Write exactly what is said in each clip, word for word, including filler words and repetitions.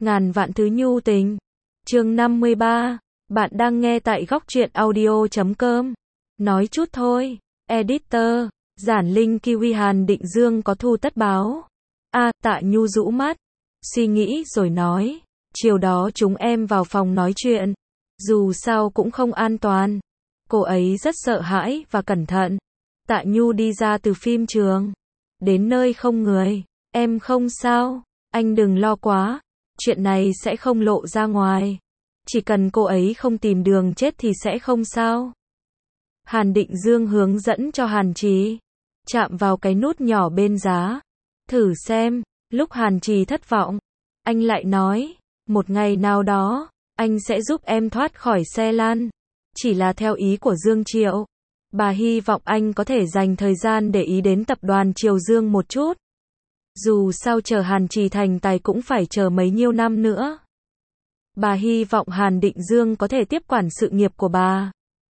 Ngàn vạn thứ nhu tình. Chương năm mươi ba. Bạn đang nghe tại góc truyện audio chấm com. Nói chút thôi. Editor. Giản Linh Kiwi Hàn Định Dương có thu tất báo. A, à, Tạ Nhu rũ mắt. Suy nghĩ rồi nói. Chiều đó chúng em vào phòng nói chuyện. Dù sao cũng không an toàn. Cô ấy rất sợ hãi và cẩn thận. Tạ Nhu đi ra từ phim trường. Đến nơi không người. Em không sao. Anh đừng lo quá. Chuyện này sẽ không lộ ra ngoài. Chỉ cần cô ấy không tìm đường chết thì sẽ không sao. Hàn Định Dương hướng dẫn cho Hàn Trì. Chạm vào cái nút nhỏ bên giá. Thử xem. Lúc Hàn Trì thất vọng, anh lại nói, một ngày nào đó, anh sẽ giúp em thoát khỏi xe lăn. Chỉ là theo ý của Dương Triệu. Bà hy vọng anh có thể dành thời gian để ý đến tập đoàn Triều Dương một chút. Dù sao chờ Hàn Trì thành tài cũng phải chờ mấy nhiêu năm nữa. Bà hy vọng Hàn Định Dương có thể tiếp quản sự nghiệp của bà.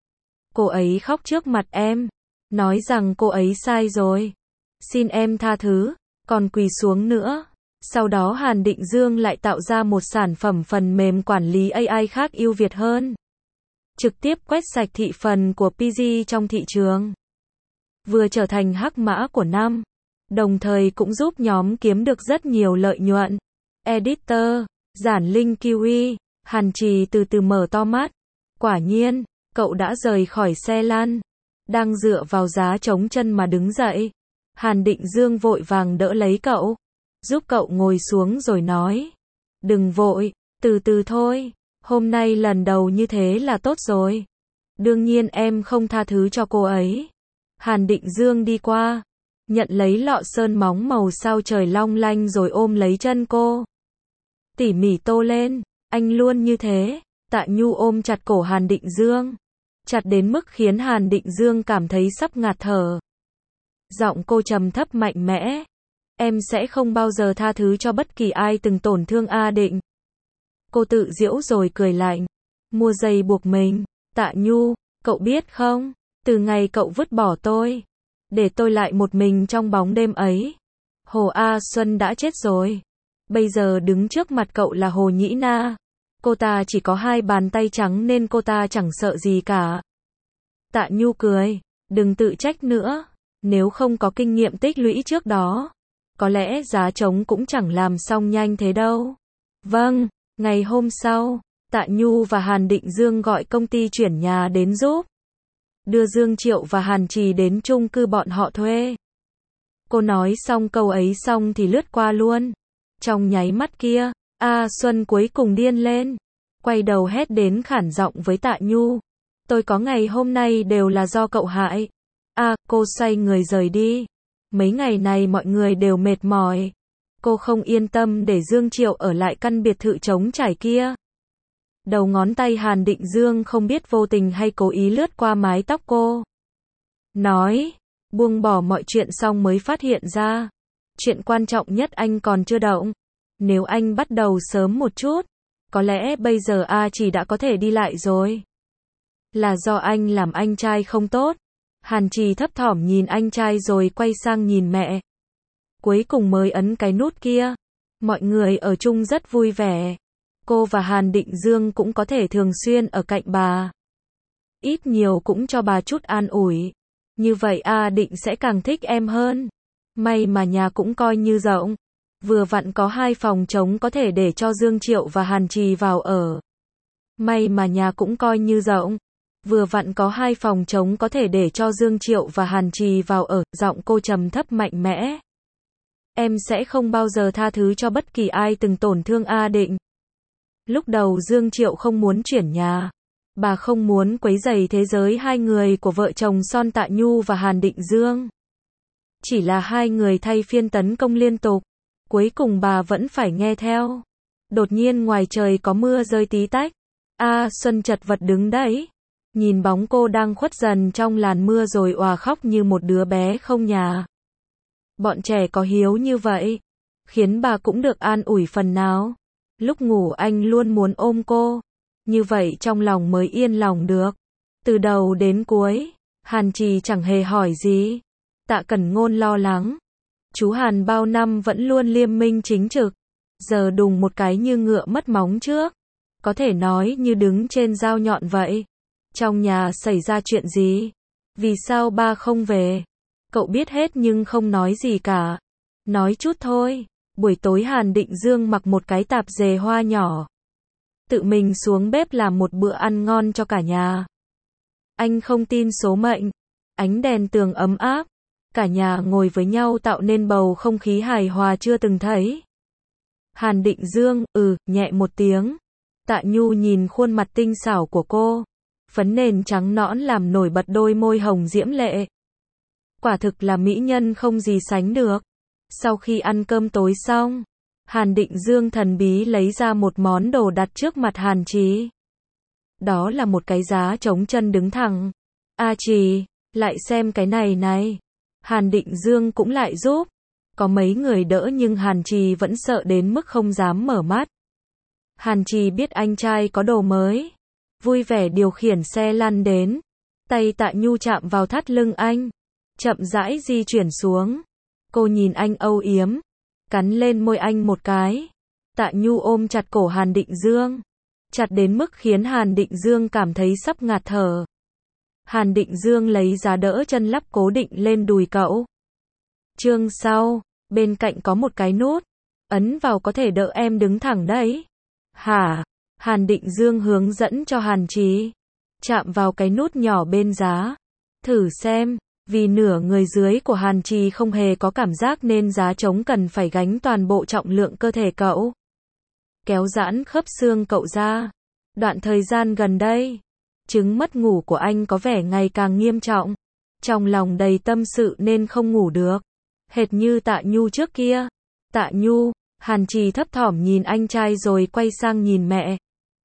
Cô ấy khóc trước mặt em, nói rằng cô ấy sai rồi. Xin em tha thứ, còn quỳ xuống nữa. Sau đó Hàn Định Dương lại tạo ra một sản phẩm phần mềm quản lý a i khác ưu việt hơn. Trực tiếp quét sạch thị phần của pê giê trong thị trường. Vừa trở thành hắc mã của năm. Đồng thời cũng giúp nhóm kiếm được rất nhiều lợi nhuận. Editor. Giản Linh Kiwi. Hàn Trì từ từ mở to mắt. Quả nhiên, cậu đã rời khỏi xe lăn. Đang dựa vào giá chống chân mà đứng dậy. Hàn Định Dương vội vàng đỡ lấy cậu. Giúp cậu ngồi xuống rồi nói. Đừng vội, từ từ thôi. Hôm nay lần đầu như thế là tốt rồi. Đương nhiên em không tha thứ cho cô ấy. Hàn Định Dương đi qua. Nhận lấy lọ sơn móng màu sao trời long lanh rồi ôm lấy chân cô. Tỉ mỉ tô lên. Anh luôn như thế. Tạ Nhu ôm chặt cổ Hàn Định Dương. Chặt đến mức khiến Hàn Định Dương cảm thấy sắp ngạt thở. Giọng cô trầm thấp mạnh mẽ. Em sẽ không bao giờ tha thứ cho bất kỳ ai từng tổn thương A Định. Cô tự giễu rồi cười lạnh. Mua dây buộc mình. Tạ Nhu, cậu biết không? Từ ngày cậu vứt bỏ tôi. Để tôi lại một mình trong bóng đêm ấy. Hồ A Xuân đã chết rồi. Bây giờ đứng trước mặt cậu là Hồ Nhĩ Na. Cô ta chỉ có hai bàn tay trắng nên cô ta chẳng sợ gì cả. Tạ Nhu cười. Đừng tự trách nữa. Nếu không có kinh nghiệm tích lũy trước đó, có lẽ giá trống cũng chẳng làm xong nhanh thế đâu. Vâng, ngày hôm sau, Tạ Nhu và Hàn Định Dương gọi công ty chuyển nhà đến giúp. Đưa Dương Triệu và Hàn Trì đến chung cư bọn họ thuê. Cô nói xong câu ấy xong thì lướt qua luôn. Trong nháy mắt kia, A Xuân cuối cùng điên lên. Quay đầu hét đến khản giọng với Tạ Nhu. Tôi có ngày hôm nay đều là do cậu hại. A, à, cô xoay người rời đi. Mấy ngày này mọi người đều mệt mỏi. Cô không yên tâm để Dương Triệu ở lại căn biệt thự trống trải kia. Đầu ngón tay Hàn Định Dương không biết vô tình hay cố ý lướt qua mái tóc cô. Nói, buông bỏ mọi chuyện xong mới phát hiện ra. Chuyện quan trọng nhất anh còn chưa động. Nếu anh bắt đầu sớm một chút, có lẽ bây giờ A chỉ đã có thể đi lại rồi. Là do anh làm anh trai không tốt. Hàn Trì thấp thỏm nhìn anh trai rồi quay sang nhìn mẹ. Cuối cùng mới ấn cái nút kia. Mọi người ở chung rất vui vẻ. Cô và Hàn Định Dương cũng có thể thường xuyên ở cạnh bà. Ít nhiều cũng cho bà chút an ủi. Như vậy A Định sẽ càng thích em hơn. May mà nhà cũng coi như rộng. Vừa vặn có hai phòng trống có thể để cho Dương Triệu và Hàn Trì vào ở. May mà nhà cũng coi như rộng. Vừa vặn có hai phòng trống có thể để cho Dương Triệu và Hàn Trì vào ở, giọng cô trầm thấp mạnh mẽ. Em sẽ không bao giờ tha thứ cho bất kỳ ai từng tổn thương A Định. Lúc đầu Dương Triệu không muốn chuyển nhà. Bà không muốn quấy rầy thế giới hai người của vợ chồng son Tạ Nhu và Hàn Định Dương. Chỉ là hai người thay phiên tấn công liên tục. Cuối cùng bà vẫn phải nghe theo. Đột nhiên ngoài trời có mưa rơi tí tách. A Xuân chật vật đứng đấy. Nhìn bóng cô đang khuất dần trong làn mưa rồi òa khóc như một đứa bé không nhà. Bọn trẻ có hiếu như vậy, khiến bà cũng được an ủi phần nào. Lúc ngủ anh luôn muốn ôm cô, như vậy trong lòng mới yên lòng được. Từ đầu đến cuối, Hàn Trì chẳng hề hỏi gì. Tạ Cẩn Ngôn lo lắng. Chú Hàn bao năm vẫn luôn liêm minh chính trực. giờ đùng một cái như ngựa mất móng trước. Có thể nói như đứng trên dao nhọn vậy. Trong nhà xảy ra chuyện gì? Vì sao ba không về? Cậu biết hết nhưng không nói gì cả. Nói chút thôi. Buổi tối Hàn Định Dương mặc một cái tạp dề hoa nhỏ. Tự mình xuống bếp làm một bữa ăn ngon cho cả nhà. Anh không tin số mệnh. Ánh đèn tường ấm áp. Cả nhà ngồi với nhau tạo nên bầu không khí hài hòa chưa từng thấy. Hàn Định Dương, ừ, nhẹ một tiếng. Tạ Nhu nhìn khuôn mặt tinh xảo của cô. Phấn nền trắng nõn làm nổi bật đôi môi hồng diễm lệ. Quả thực là mỹ nhân không gì sánh được. Sau khi ăn cơm tối xong, Hàn Định Dương thần bí lấy ra một món đồ đặt trước mặt Hàn Trì. Đó là một cái giá chống chân đứng thẳng. A Trì, lại xem cái này này. Hàn Định Dương cũng lại giúp. Có mấy người đỡ nhưng Hàn Trì vẫn sợ đến mức không dám mở mắt. Hàn Trì biết anh trai có đồ mới. Vui vẻ điều khiển xe lăn đến. Tay Tạ Nhu chạm vào thắt lưng anh. Chậm rãi di chuyển xuống. Cô nhìn anh âu yếm. Cắn lên môi anh một cái. Tạ Nhu ôm chặt cổ Hàn Định Dương. Chặt đến mức khiến Hàn Định Dương cảm thấy sắp ngạt thở. Hàn Định Dương lấy giá đỡ chân lắp cố định lên đùi cậu. Chương sau, bên cạnh có một cái nút. Ấn vào có thể đỡ em đứng thẳng đấy. Hả? Hàn Định Dương hướng dẫn cho Hàn Trì. Chạm vào cái nút nhỏ bên giá. Thử xem, vì nửa người dưới của Hàn Trì không hề có cảm giác nên giá trống cần phải gánh toàn bộ trọng lượng cơ thể cậu. Kéo giãn khớp xương cậu ra. Đoạn thời gian gần đây, chứng mất ngủ của anh có vẻ ngày càng nghiêm trọng. Trong lòng đầy tâm sự nên không ngủ được. Hệt như Tạ Nhu trước kia. Tạ Nhu, Hàn Trì thấp thỏm nhìn anh trai rồi quay sang nhìn mẹ.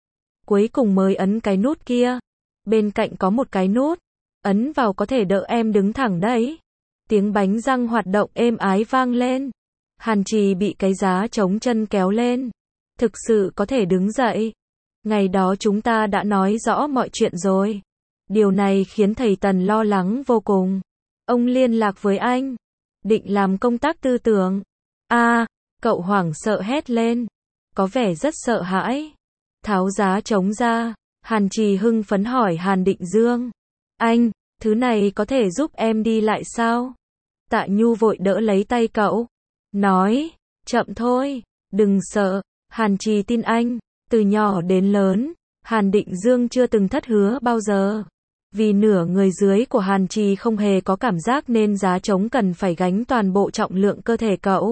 Cuối cùng mới ấn cái nút kia. Bên cạnh có một cái nút. Ấn vào có thể đỡ em đứng thẳng đấy. Tiếng bánh răng hoạt động êm ái vang lên. Hàn Trì bị cái giá chống chân kéo lên. Thực sự có thể đứng dậy. Ngày đó chúng ta đã nói rõ mọi chuyện rồi. Điều này khiến thầy Tần lo lắng vô cùng. Ông liên lạc với anh. Định làm công tác tư tưởng. A, à, cậu hoảng sợ hét lên. Có vẻ rất sợ hãi. Tháo giá trống ra. Hàn Trì hưng phấn hỏi Hàn Định Dương. Anh, thứ này có thể giúp em đi lại sao? Tạ Nhu vội đỡ lấy tay cậu. Nói, chậm thôi, đừng sợ. Hàn Trì tin anh. Từ nhỏ đến lớn, Hàn Định Dương chưa từng thất hứa bao giờ. Vì nửa người dưới của Hàn Trì không hề có cảm giác nên giá trống cần phải gánh toàn bộ trọng lượng cơ thể cậu.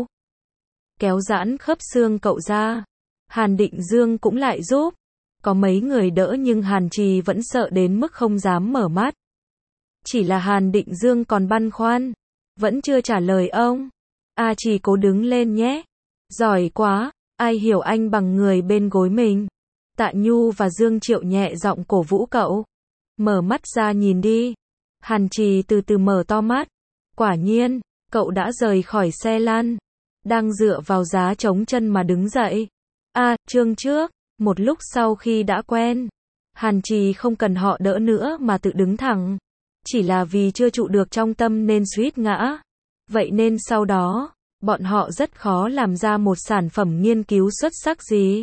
Kéo giãn khớp xương cậu ra. Hàn Định Dương cũng lại giúp. Có mấy người đỡ nhưng Hàn Trì vẫn sợ đến mức không dám mở mắt. Chỉ là Hàn Định Dương còn băn khoăn. Vẫn chưa trả lời ông. A Trì cố đứng lên nhé. Giỏi quá. Ai hiểu anh bằng người bên gối mình. Tạ Nhu và Dương Triệu nhẹ giọng cổ vũ cậu. Mở mắt ra nhìn đi. Hàn Trì từ từ mở to mắt. Quả nhiên, cậu đã rời khỏi xe lăn. Đang dựa vào giá chống chân mà đứng dậy. À, chương trước, một lúc sau khi đã quen. Hàn Trì không cần họ đỡ nữa mà tự đứng thẳng. Chỉ là vì chưa trụ được trong tâm nên suýt ngã. Vậy nên sau đó, bọn họ rất khó làm ra một sản phẩm nghiên cứu xuất sắc gì.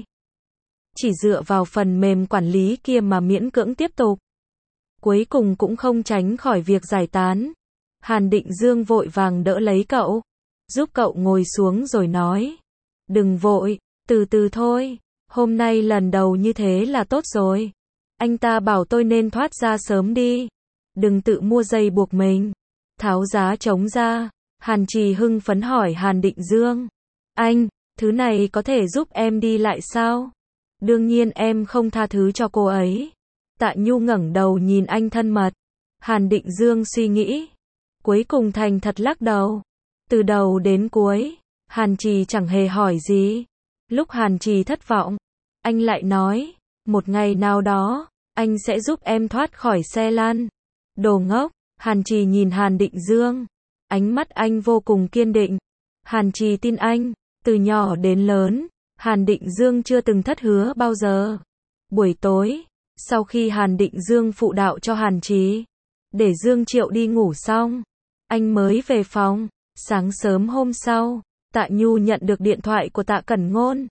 Chỉ dựa vào phần mềm quản lý kia mà miễn cưỡng tiếp tục. Cuối cùng cũng không tránh khỏi việc giải tán. Hàn Định Dương vội vàng đỡ lấy cậu. Giúp cậu ngồi xuống rồi nói. Đừng vội, từ từ thôi. Hôm nay lần đầu như thế là tốt rồi. Anh ta bảo tôi nên thoát ra sớm đi. Đừng tự mua dây buộc mình. Tháo giá trống ra. Hàn Trì hưng phấn hỏi Hàn Định Dương. Anh, thứ này có thể giúp em đi lại sao? Đương nhiên em không tha thứ cho cô ấy. Tạ Nhu ngẩng đầu nhìn anh thân mật. Hàn Định Dương suy nghĩ. Cuối cùng thành thật lắc đầu. Từ đầu đến cuối, Hàn Trì chẳng hề hỏi gì. Lúc Hàn Trì thất vọng, anh lại nói. Một ngày nào đó, anh sẽ giúp em thoát khỏi xe lăn. Đồ ngốc, Hàn Trì nhìn Hàn Định Dương. Ánh mắt anh vô cùng kiên định. Hàn Trì tin anh. Từ nhỏ đến lớn, Hàn Định Dương chưa từng thất hứa bao giờ. Buổi tối, sau khi Hàn Định Dương phụ đạo cho Hàn Trì, để Dương Triệu đi ngủ xong, anh mới về phòng. Sáng sớm hôm sau, Tạ Nhu nhận được điện thoại của Tạ Cẩn Ngôn.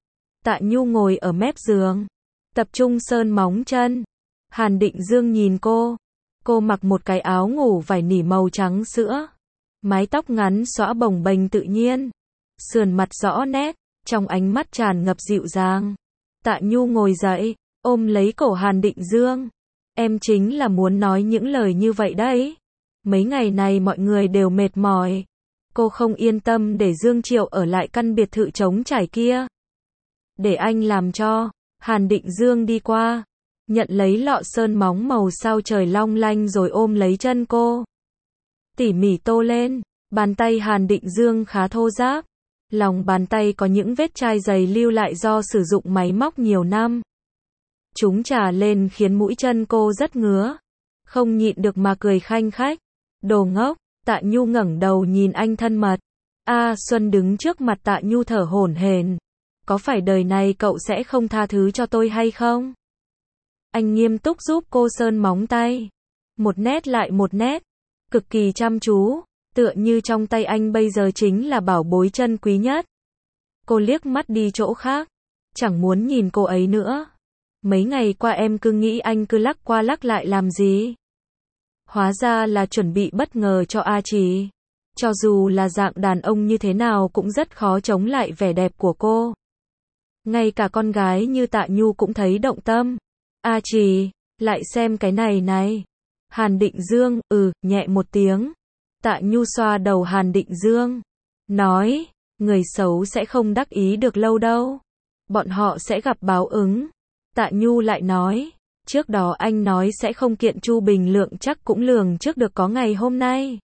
Tạ Nhu ngồi ở mép giường, tập trung sơn móng chân. Hàn Định Dương nhìn cô. Cô mặc một cái áo ngủ vải nỉ màu trắng sữa. Mái tóc ngắn xõa bồng bềnh tự nhiên. Sườn mặt rõ nét, trong ánh mắt tràn ngập dịu dàng. Tạ Nhu ngồi dậy, ôm lấy cổ Hàn Định Dương. Em chính là muốn nói những lời như vậy đấy. Mấy ngày này mọi người đều mệt mỏi. Cô không yên tâm để Dương Triệu ở lại căn biệt thự trống trải kia. Để anh làm cho. Hàn Định Dương đi qua, nhận lấy lọ sơn móng màu sao trời long lanh rồi ôm lấy chân cô. Tỉ mỉ tô lên, bàn tay Hàn Định Dương khá thô ráp. Lòng bàn tay có những vết chai dày lưu lại do sử dụng máy móc nhiều năm. Chúng trà lên khiến mũi chân cô rất ngứa. Không nhịn được mà cười khanh khách. Đồ ngốc. Tạ Nhu ngẩng đầu nhìn anh thân mật. A Xuân đứng trước mặt Tạ Nhu thở hổn hển. Có phải đời này cậu sẽ không tha thứ cho tôi hay không? Anh nghiêm túc giúp cô sơn móng tay. Một nét lại một nét. Cực kỳ chăm chú. Tựa như trong tay anh bây giờ chính là bảo bối chân quý nhất. Cô liếc mắt đi chỗ khác. Chẳng muốn nhìn cô ấy nữa. Mấy ngày qua em cứ nghĩ anh cứ lắc qua lắc lại làm gì? Hóa ra là chuẩn bị bất ngờ cho A Trì. Cho dù là dạng đàn ông như thế nào cũng rất khó chống lại vẻ đẹp của cô. Ngay cả con gái như Tạ Nhu cũng thấy động tâm. A Trì, lại xem cái này này. Hàn Định Dương, ừ, nhẹ một tiếng. Tạ Nhu xoa đầu Hàn Định Dương. Nói, người xấu sẽ không đắc ý được lâu đâu. Bọn họ sẽ gặp báo ứng. Tạ Nhu lại nói, trước đó anh nói sẽ không kiện Chu Bình Lượng chắc cũng lường trước được có ngày hôm nay.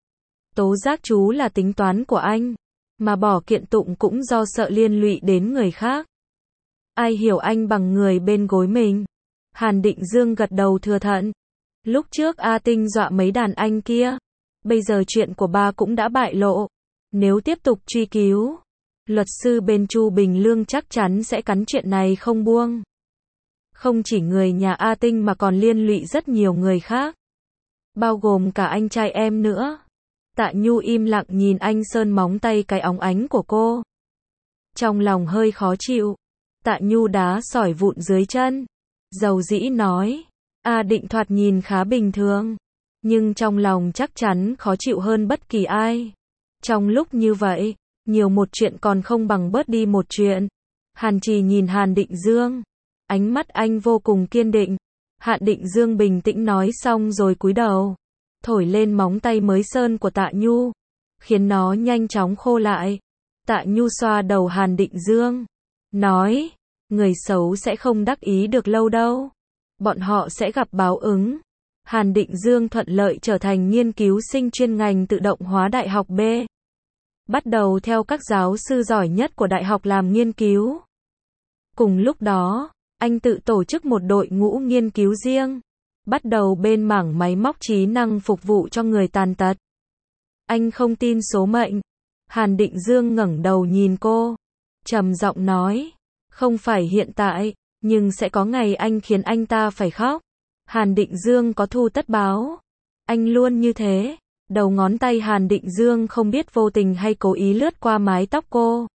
Tố giác chú là tính toán của anh. Mà bỏ kiện tụng cũng do sợ liên lụy đến người khác. Ai hiểu anh bằng người bên gối mình. Hàn Định Dương gật đầu thừa thận. Lúc trước A Tinh dọa mấy đàn anh kia. Bây giờ chuyện của ba cũng đã bại lộ. Nếu tiếp tục truy cứu, luật sư bên Chu Bình Lương chắc chắn sẽ cắn chuyện này không buông. Không chỉ người nhà A Tinh mà còn liên lụy rất nhiều người khác. Bao gồm cả anh trai em nữa. Tạ Nhu im lặng nhìn anh sơn móng tay cái óng ánh của cô. Trong lòng hơi khó chịu. Tạ Nhu đá sỏi vụn dưới chân. Dầu dĩ nói. A Định thoạt nhìn khá bình thường. Nhưng trong lòng chắc chắn khó chịu hơn bất kỳ ai. Trong lúc như vậy, nhiều một chuyện còn không bằng bớt đi một chuyện. Hàn Trì nhìn Hàn Định Dương. Ánh mắt anh vô cùng kiên định. Hàn Định Dương bình tĩnh nói xong rồi cúi đầu. Thổi lên móng tay mới sơn của Tạ Nhu. Khiến nó nhanh chóng khô lại. Tạ Nhu xoa đầu Hàn Định Dương. Nói, người xấu sẽ không đắc ý được lâu đâu. Bọn họ sẽ gặp báo ứng. Hàn Định Dương thuận lợi trở thành nghiên cứu sinh chuyên ngành tự động hóa Đại học B. Bắt đầu theo các giáo sư giỏi nhất của đại học làm nghiên cứu. Cùng lúc đó, anh tự tổ chức một đội ngũ nghiên cứu riêng. Bắt đầu bên mảng máy móc trí năng phục vụ cho người tàn tật. Anh không tin số mệnh. Hàn Định Dương ngẩng đầu nhìn cô. Trầm giọng nói. Không phải hiện tại, nhưng sẽ có ngày anh khiến anh ta phải khóc. Hàn Định Dương có thù tất báo. Anh luôn như thế. Đầu ngón tay Hàn Định Dương không biết vô tình hay cố ý lướt qua mái tóc cô.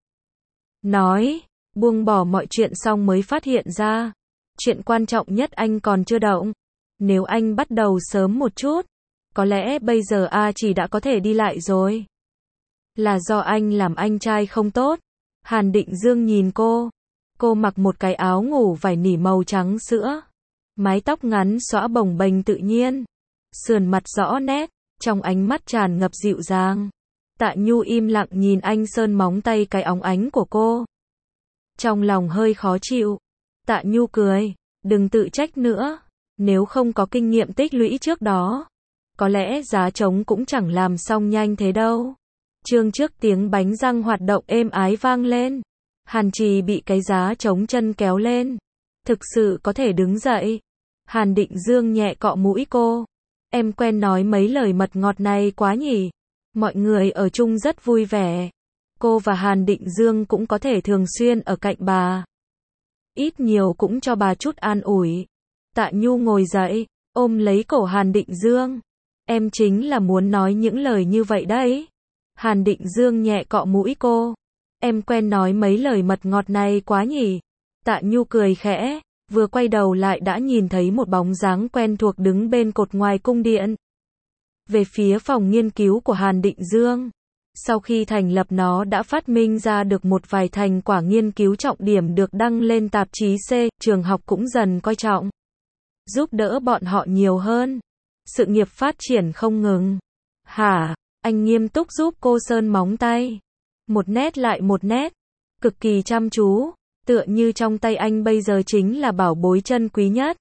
Nói, buông bỏ mọi chuyện xong mới phát hiện ra. Chuyện quan trọng nhất anh còn chưa động. Nếu anh bắt đầu sớm một chút, có lẽ bây giờ A Chỉ đã có thể đi lại rồi. Là do anh làm anh trai không tốt. Hàn Định Dương nhìn cô. Cô mặc một cái áo ngủ vải nỉ màu trắng sữa. Mái tóc ngắn xõa bồng bềnh tự nhiên. Sườn mặt rõ nét, trong ánh mắt tràn ngập dịu dàng. Tạ Nhu im lặng nhìn anh sơn móng tay cái óng ánh của cô. Trong lòng hơi khó chịu. Tạ Nhu cười, đừng tự trách nữa. Nếu không có kinh nghiệm tích lũy trước đó, có lẽ giá trống cũng chẳng làm xong nhanh thế đâu. Chương trước tiếng bánh răng hoạt động êm ái vang lên. Hàn Trì bị cái giá trống chân kéo lên. Thực sự có thể đứng dậy. Hàn Định Dương nhẹ cọ mũi cô. Em quen nói mấy lời mật ngọt này quá nhỉ. Mọi người ở chung rất vui vẻ. Cô và Hàn Định Dương cũng có thể thường xuyên ở cạnh bà. Ít nhiều cũng cho bà chút an ủi. Tạ Nhu ngồi dậy, ôm lấy cổ Hàn Định Dương. Em chính là muốn nói những lời như vậy đấy. Hàn Định Dương nhẹ cọ mũi cô. Em quen nói mấy lời mật ngọt này quá nhỉ. Tạ Nhu cười khẽ, vừa quay đầu lại đã nhìn thấy một bóng dáng quen thuộc đứng bên cột ngoài cung điện. Về phía phòng nghiên cứu của Hàn Định Dương. Sau khi thành lập nó đã phát minh ra được một vài thành quả nghiên cứu trọng điểm được đăng lên tạp chí C, trường học cũng dần coi trọng. Giúp đỡ bọn họ nhiều hơn. Sự nghiệp phát triển không ngừng. Hả? Anh nghiêm túc giúp cô sơn móng tay. Một nét lại một nét. Cực kỳ chăm chú. Tựa như trong tay anh bây giờ chính là bảo bối chân quý nhất.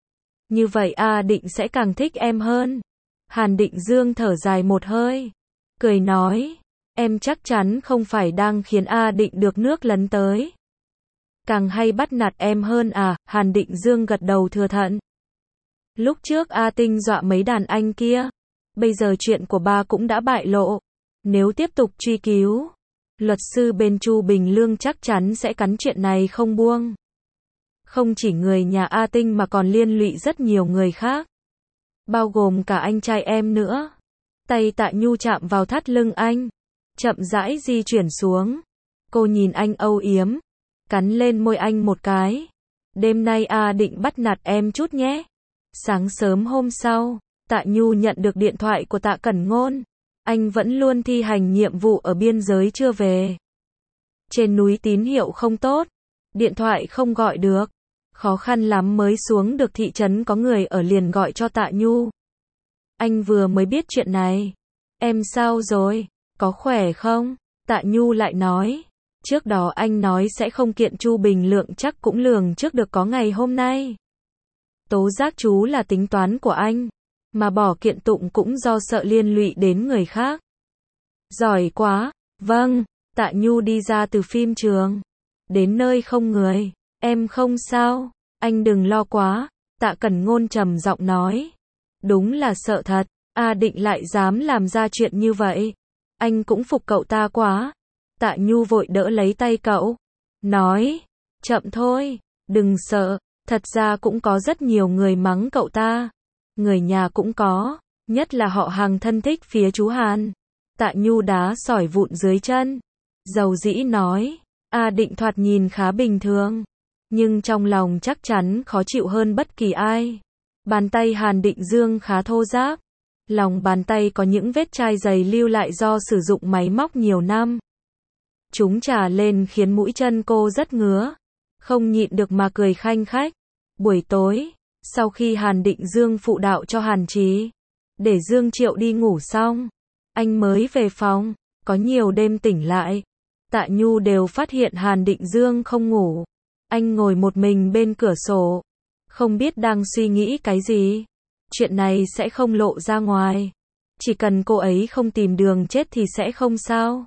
Như vậy A Định sẽ càng thích em hơn. Hàn Định Dương thở dài một hơi. Cười nói. Em chắc chắn không phải đang khiến A Định được nước lấn tới. Càng hay bắt nạt em hơn à, Hàn Định Dương gật đầu thừa thận. Lúc trước A Tinh dọa mấy đàn anh kia. Bây giờ chuyện của ba cũng đã bại lộ. Nếu tiếp tục truy cứu, luật sư bên Chu Bình Lương chắc chắn sẽ cắn chuyện này không buông. Không chỉ người nhà A Tinh mà còn liên lụy rất nhiều người khác. Bao gồm cả anh trai em nữa. Tay Tạ Nhu chạm vào thắt lưng anh. Chậm rãi di chuyển xuống. Cô nhìn anh âu yếm. Cắn lên môi anh một cái. Đêm nay A Định bắt nạt em chút nhé. Sáng sớm hôm sau, Tạ Nhu nhận được điện thoại của Tạ Cẩn Ngôn. Anh vẫn luôn thi hành nhiệm vụ ở biên giới chưa về. Trên núi tín hiệu không tốt. Điện thoại không gọi được. Khó khăn lắm mới xuống được thị trấn có người ở liền gọi cho Tạ Nhu. Anh vừa mới biết chuyện này. Em sao rồi? Có khỏe không? Tạ Nhu lại nói. Trước đó anh nói sẽ không kiện Chu Bình Lượng chắc cũng lường trước được có ngày hôm nay. Tố giác chú là tính toán của anh. Mà bỏ kiện tụng cũng do sợ liên lụy đến người khác. Giỏi quá. Vâng. Tạ Nhu đi ra từ phim trường. Đến nơi không người. Em không sao. Anh đừng lo quá. Tạ Cẩn Ngôn trầm giọng nói. Đúng là sợ thật. A Định lại dám làm ra chuyện như vậy. Anh cũng phục cậu ta quá. Tạ Nhu vội đỡ lấy tay cậu. Nói. Chậm thôi. Đừng sợ. Thật ra cũng có rất nhiều người mắng cậu ta. Người nhà cũng có. Nhất là họ hàng thân thích phía chú Hàn. Tạ Nhu đá sỏi vụn dưới chân. Dầu dĩ nói. A Định thoạt nhìn khá bình thường. Nhưng trong lòng chắc chắn khó chịu hơn bất kỳ ai. Bàn tay Hàn Định Dương khá thô ráp. Lòng bàn tay có những vết chai dày lưu lại do sử dụng máy móc nhiều năm. Chúng trà lên khiến mũi chân cô rất ngứa. Không nhịn được mà cười khanh khách. Buổi tối, sau khi Hàn Định Dương phụ đạo cho Hàn Chí, để Dương Triệu đi ngủ xong, anh mới về phòng. Có nhiều đêm tỉnh lại, Tạ Nhu đều phát hiện Hàn Định Dương không ngủ. Anh ngồi một mình bên cửa sổ, không biết đang suy nghĩ cái gì. Chuyện này sẽ không lộ ra ngoài. Chỉ cần cô ấy không tìm đường chết thì sẽ không sao.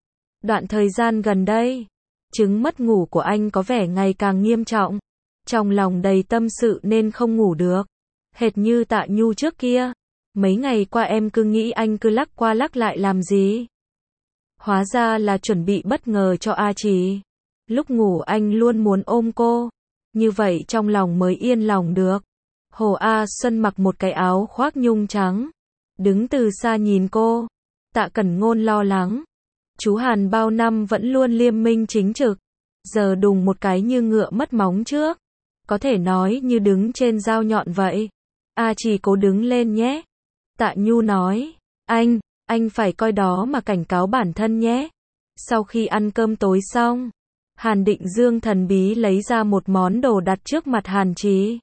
Đoạn thời gian gần đây, chứng mất ngủ của anh có vẻ ngày càng nghiêm trọng. Trong lòng đầy tâm sự nên không ngủ được. Hệt như Tạ Nhu trước kia. Mấy ngày qua em cứ nghĩ anh cứ lắc qua lắc lại làm gì. Hóa ra là chuẩn bị bất ngờ cho A Chí. Lúc ngủ anh luôn muốn ôm cô. Như vậy trong lòng mới yên lòng được. Hồ A Xuân mặc một cái áo khoác nhung trắng. Đứng từ xa nhìn cô. Tạ Cẩn Ngôn lo lắng. Chú Hàn bao năm vẫn luôn liêm minh chính trực. Giờ đùng một cái như ngựa mất móng trước. Có thể nói như đứng trên dao nhọn vậy. A Chỉ cố đứng lên nhé. Tạ Nhu nói. Anh, anh phải coi đó mà cảnh cáo bản thân nhé. Sau khi ăn cơm tối xong, Hàn Định Dương thần bí lấy ra một món đồ đặt trước mặt Hàn Chí.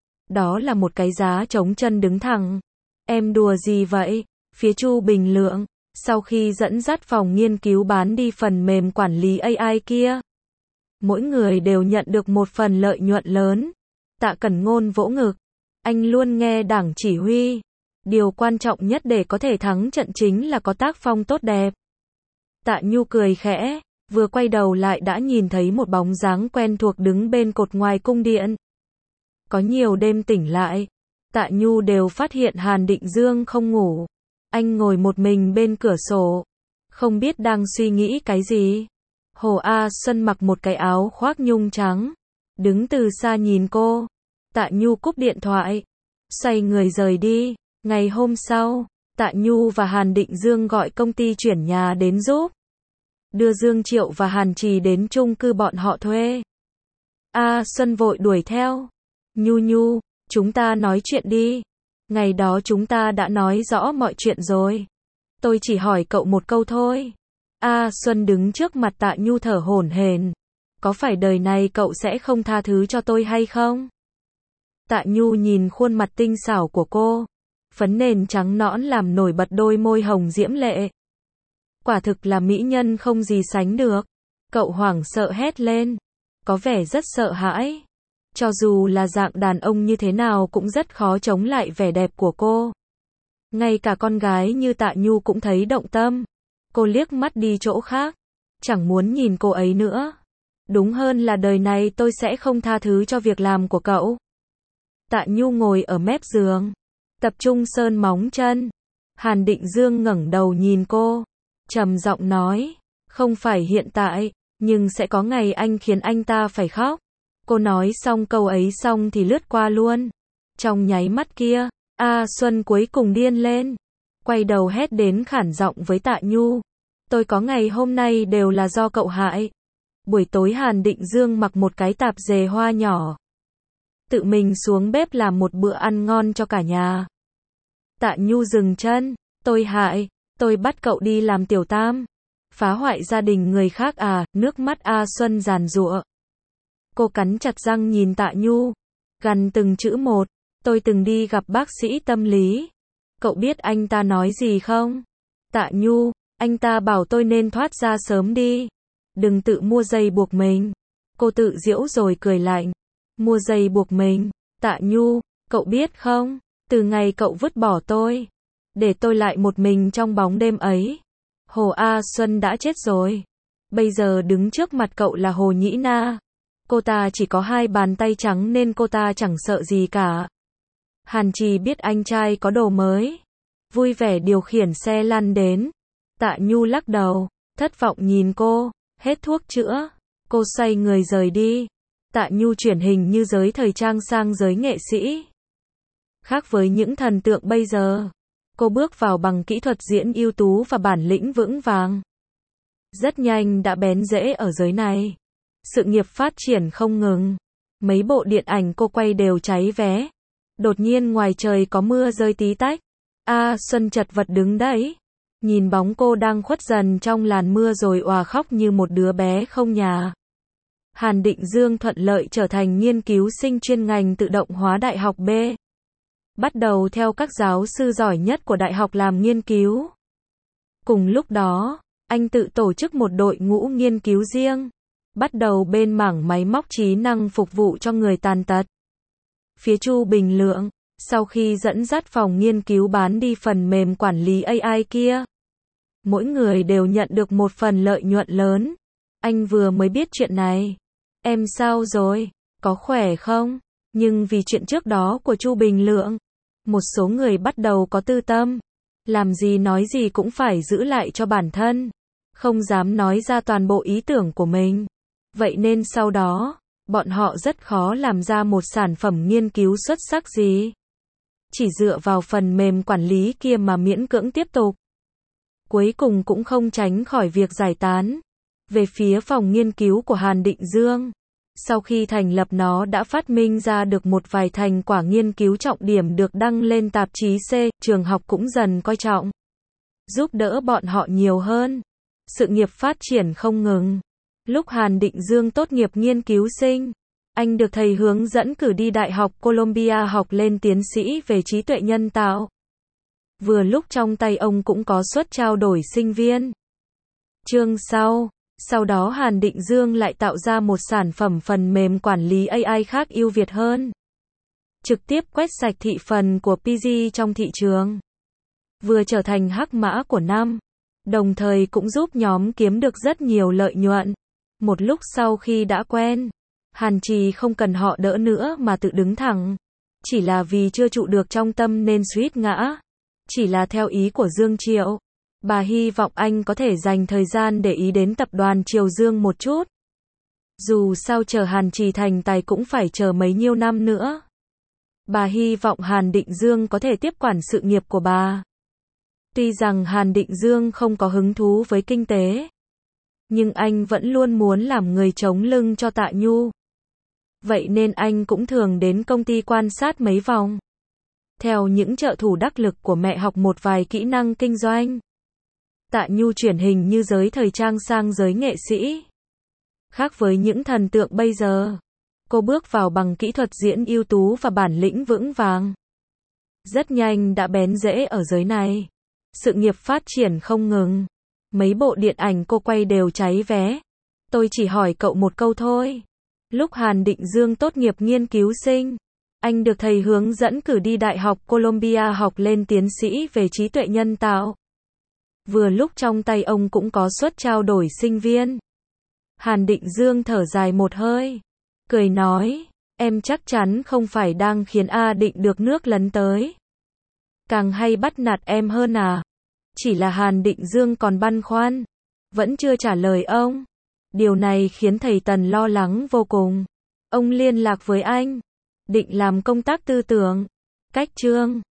Đó là một cái giá chống chân đứng thẳng. Em đùa gì vậy? Phía Chu Bình Lượng, sau khi dẫn dắt phòng nghiên cứu bán đi phần mềm quản lý A I kia, mỗi người đều nhận được một phần lợi nhuận lớn. Tạ Cẩn Ngôn vỗ ngực. Anh luôn nghe Đảng chỉ huy. Điều quan trọng nhất để có thể thắng trận chính là có tác phong tốt đẹp. Tạ Nhu cười khẽ, vừa quay đầu lại đã nhìn thấy một bóng dáng quen thuộc đứng bên cột ngoài cung điện. Có nhiều đêm tỉnh lại, Tạ Nhu đều phát hiện Hàn Định Dương không ngủ. Anh ngồi một mình bên cửa sổ, không biết đang suy nghĩ cái gì. Hồ A Xuân mặc một cái áo khoác nhung trắng, đứng từ xa nhìn cô. Tạ Nhu cúp điện thoại, xoay người rời đi. Ngày hôm sau, Tạ Nhu và Hàn Định Dương gọi công ty chuyển nhà đến giúp. đưa Dương Triệu và Hàn Trì đến chung cư bọn họ thuê. A Xuân vội đuổi theo. Nhu Nhu, chúng ta nói chuyện đi. Ngày đó chúng ta đã nói rõ mọi chuyện rồi. Tôi chỉ hỏi cậu một câu thôi. A Xuân đứng trước mặt Tạ Nhu thở hổn hển. Có phải đời này cậu sẽ không tha thứ cho tôi hay không? Tạ Nhu nhìn khuôn mặt tinh xảo của cô. Phấn nền trắng nõn làm nổi bật đôi môi hồng diễm lệ. Quả thực là mỹ nhân không gì sánh được. Cậu hoảng sợ hét lên. Có vẻ rất sợ hãi. Cho dù là dạng đàn ông như thế nào cũng rất khó chống lại vẻ đẹp của cô. Ngay cả con gái như Tạ Nhu cũng thấy động tâm. Cô liếc mắt đi chỗ khác. Chẳng muốn nhìn cô ấy nữa. Đúng hơn là đời này tôi sẽ không tha thứ cho việc làm của cậu. Tạ Nhu ngồi ở mép giường. Tập trung sơn móng chân. Hàn Định Dương ngẩng đầu nhìn cô. Trầm giọng nói. Không phải hiện tại, nhưng sẽ có ngày anh khiến anh ta phải khóc. Cô nói xong câu ấy xong thì lướt qua luôn. Trong nháy mắt kia, A Xuân cuối cùng điên lên. Quay đầu hét đến khản giọng với Tạ Nhu. Tôi có ngày hôm nay đều là do cậu hại. Buổi tối Hàn Định Dương mặc một cái tạp dề hoa nhỏ. Tự mình xuống bếp làm một bữa ăn ngon cho cả nhà. Tạ Nhu dừng chân. Tôi hại, tôi bắt cậu đi làm tiểu tam. Phá hoại gia đình người khác à, nước mắt A Xuân giàn giụa. Cô cắn chặt răng nhìn Tạ Nhu. Gằn từng chữ một. Tôi từng đi gặp bác sĩ tâm lý. Cậu biết anh ta nói gì không? Tạ Nhu, anh ta bảo tôi nên thoát ra sớm đi. Đừng tự mua dây buộc mình. Cô tự giễu rồi cười lạnh. Mua dây buộc mình. Tạ Nhu, cậu biết không? Từ ngày cậu vứt bỏ tôi. Để tôi lại một mình trong bóng đêm ấy. Hồ A Xuân đã chết rồi. Bây giờ đứng trước mặt cậu là Hồ Nhĩ Na. Cô ta chỉ có hai bàn tay trắng nên cô ta chẳng sợ gì cả. Hàn Trì biết anh trai có đồ mới. Vui vẻ điều khiển xe lăn đến. Tạ Nhu lắc đầu. Thất vọng nhìn cô. Hết thuốc chữa. Cô xoay người rời đi. Tạ Nhu chuyển hình như giới thời trang sang giới nghệ sĩ. Khác với những thần tượng bây giờ. Cô bước vào bằng kỹ thuật diễn ưu tú và bản lĩnh vững vàng. Rất nhanh đã bén rễ ở giới này. Sự nghiệp phát triển không ngừng. Mấy bộ điện ảnh cô quay đều cháy vé. Đột nhiên ngoài trời có mưa rơi tí tách. A Xuân chật vật đứng đấy. Nhìn bóng cô đang khuất dần trong làn mưa rồi òa khóc như một đứa bé không nhà. Hàn Định Dương thuận lợi trở thành nghiên cứu sinh chuyên ngành tự động hóa Đại học B. Bắt đầu theo các giáo sư giỏi nhất của đại học làm nghiên cứu. Cùng lúc đó, anh tự tổ chức một đội ngũ nghiên cứu riêng. Bắt đầu bên mảng máy móc trí năng phục vụ cho người tàn tật. Phía Chu Bình Lượng, sau khi dẫn dắt phòng nghiên cứu bán đi phần mềm quản lý A I kia, mỗi người đều nhận được một phần lợi nhuận lớn. Anh vừa mới biết chuyện này. Em sao rồi? Có khỏe không? Nhưng vì chuyện trước đó của Chu Bình Lượng, một số người bắt đầu có tư tâm. Làm gì nói gì cũng phải giữ lại cho bản thân. Không dám nói ra toàn bộ ý tưởng của mình. Vậy nên sau đó, bọn họ rất khó làm ra một sản phẩm nghiên cứu xuất sắc gì. Chỉ dựa vào phần mềm quản lý kia mà miễn cưỡng tiếp tục. Cuối cùng cũng không tránh khỏi việc giải tán. Về phía phòng nghiên cứu của Hàn Định Dương, sau khi thành lập nó đã phát minh ra được một vài thành quả nghiên cứu trọng điểm được đăng lên tạp chí C, trường học cũng dần coi trọng. Giúp đỡ bọn họ nhiều hơn. Sự nghiệp phát triển không ngừng. Lúc Hàn Định Dương tốt nghiệp nghiên cứu sinh, anh được thầy hướng dẫn cử đi Đại học Columbia học lên tiến sĩ về trí tuệ nhân tạo. Vừa lúc trong tay ông cũng có suất trao đổi sinh viên. Chương sau, sau đó Hàn Định Dương lại tạo ra một sản phẩm phần mềm quản lý A I khác ưu việt hơn. Trực tiếp quét sạch thị phần của pê giê trong thị trường. Vừa trở thành hắc mã của năm, đồng thời cũng giúp nhóm kiếm được rất nhiều lợi nhuận. Một lúc sau khi đã quen, Hàn Trì không cần họ đỡ nữa mà tự đứng thẳng. Chỉ là vì chưa trụ được trong tâm nên suýt ngã. Chỉ là theo ý của Dương Triệu. Bà hy vọng anh có thể dành thời gian để ý đến tập đoàn Triều Dương một chút. Dù sao chờ Hàn Trì thành tài cũng phải chờ mấy nhiêu năm nữa. Bà hy vọng Hàn Định Dương có thể tiếp quản sự nghiệp của bà. Tuy rằng Hàn Định Dương không có hứng thú với kinh tế, Nhưng anh vẫn luôn muốn làm người chống lưng cho Tạ Nhu. Vậy nên anh cũng thường đến công ty quan sát mấy vòng. Theo những trợ thủ đắc lực của mẹ học một vài kỹ năng kinh doanh. Tạ Nhu chuyển hình như giới thời trang sang giới nghệ sĩ. Khác với những thần tượng bây giờ. Cô bước vào bằng kỹ thuật diễn ưu tú và bản lĩnh vững vàng. Rất nhanh đã bén rễ ở giới này. Sự nghiệp phát triển không ngừng. Mấy bộ điện ảnh cô quay đều cháy vé. Tôi chỉ hỏi cậu một câu thôi. Lúc Hàn Định Dương tốt nghiệp nghiên cứu sinh, anh được thầy hướng dẫn cử đi Đại học Columbia học lên tiến sĩ về trí tuệ nhân tạo. Vừa lúc trong tay ông cũng có suất trao đổi sinh viên. Hàn Định Dương thở dài một hơi, cười nói, em chắc chắn không phải đang khiến A Định được nước lấn tới. Càng hay bắt nạt em hơn à? Chỉ là Hàn Định Dương còn băn khoăn, vẫn chưa trả lời ông. Điều này khiến thầy Tần lo lắng vô cùng. Ông liên lạc với anh, định làm công tác tư tưởng, cách chương.